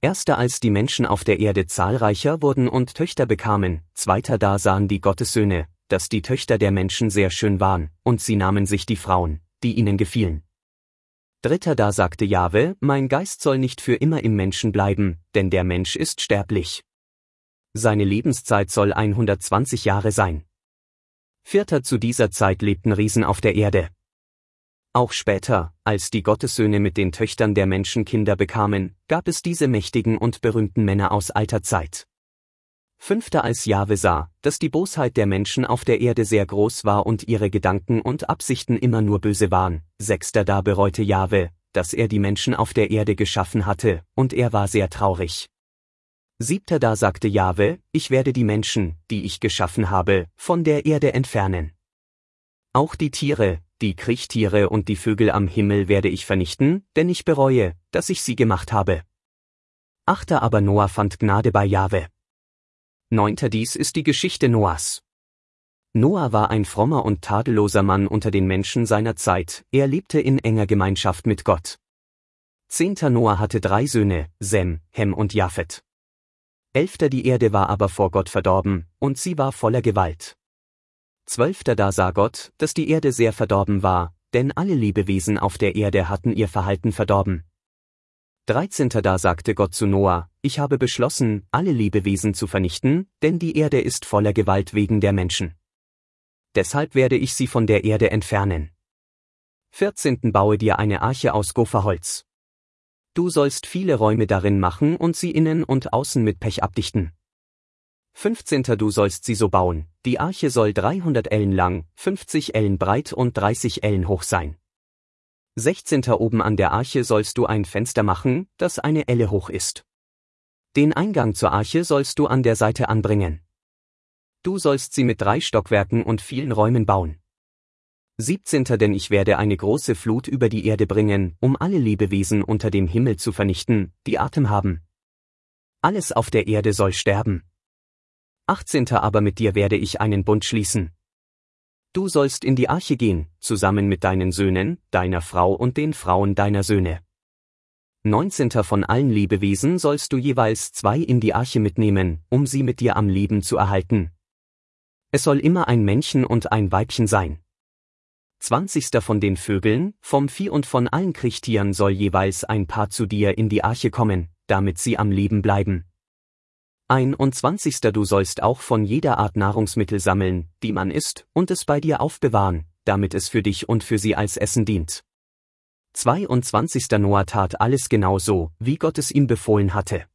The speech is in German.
Erster, als die Menschen auf der Erde zahlreicher wurden und Töchter bekamen, zweiter, da sahen die Gottessöhne, dass die Töchter der Menschen sehr schön waren, und sie nahmen sich die Frauen, die ihnen gefielen. Dritter, da sagte Jahwe, mein Geist soll nicht für immer im Menschen bleiben, denn der Mensch ist sterblich. Seine Lebenszeit soll 120 Jahre sein. Vierter, zu dieser Zeit lebten Riesen auf der Erde. Auch später, als die Gottessöhne mit den Töchtern der Menschen Kinder bekamen, gab es diese mächtigen und berühmten Männer aus alter Zeit. Fünfter, als Jahwe sah, dass die Bosheit der Menschen auf der Erde sehr groß war und ihre Gedanken und Absichten immer nur böse waren. Sechster, da bereute Jahwe, dass er die Menschen auf der Erde geschaffen hatte, und er war sehr traurig. Siebter, da sagte Jahwe, ich werde die Menschen, die ich geschaffen habe, von der Erde entfernen. Auch die Tiere, die Kriechtiere und die Vögel am Himmel werde ich vernichten, denn ich bereue, dass ich sie gemacht habe. Achter, aber Noah fand Gnade bei Jahwe. Neunter, dies ist die Geschichte Noahs. Noah war ein frommer und tadelloser Mann unter den Menschen seiner Zeit, er lebte in enger Gemeinschaft mit Gott. Zehnter, Noah hatte 3 Söhne, Sem, Hem und Japhet. 11. Die Erde war aber vor Gott verdorben, und sie war voller Gewalt. 12. Da sah Gott, dass die Erde sehr verdorben war, denn alle Lebewesen auf der Erde hatten ihr Verhalten verdorben. 13. Da sagte Gott zu Noah, ich habe beschlossen, alle Lebewesen zu vernichten, denn die Erde ist voller Gewalt wegen der Menschen. Deshalb werde ich sie von der Erde entfernen. 14. Baue dir eine Arche aus Gopherholz. Du sollst viele Räume darin machen und sie innen und außen mit Pech abdichten. 15. Du sollst sie so bauen, die Arche soll 300 Ellen lang, 50 Ellen breit und 30 Ellen hoch sein. 16. Oben an der Arche sollst du ein Fenster machen, das eine Elle hoch ist. Den Eingang zur Arche sollst du an der Seite anbringen. Du sollst sie mit 3 Stockwerken und vielen Räumen bauen. 17. Denn ich werde eine große Flut über die Erde bringen, um alle Lebewesen unter dem Himmel zu vernichten, die Atem haben. Alles auf der Erde soll sterben. 18. Aber mit dir werde ich einen Bund schließen. Du sollst in die Arche gehen, zusammen mit deinen Söhnen, deiner Frau und den Frauen deiner Söhne. 19. Von allen Lebewesen sollst du jeweils 2 in die Arche mitnehmen, um sie mit dir am Leben zu erhalten. Es soll immer ein Männchen und ein Weibchen sein. 20. Von den Vögeln, vom Vieh und von allen Kriechtieren soll jeweils ein Paar zu dir in die Arche kommen, damit sie am Leben bleiben. 21. Du sollst auch von jeder Art Nahrungsmittel sammeln, die man isst, und es bei dir aufbewahren, damit es für dich und für sie als Essen dient. 22. Noah tat alles genau so, wie Gott es ihm befohlen hatte.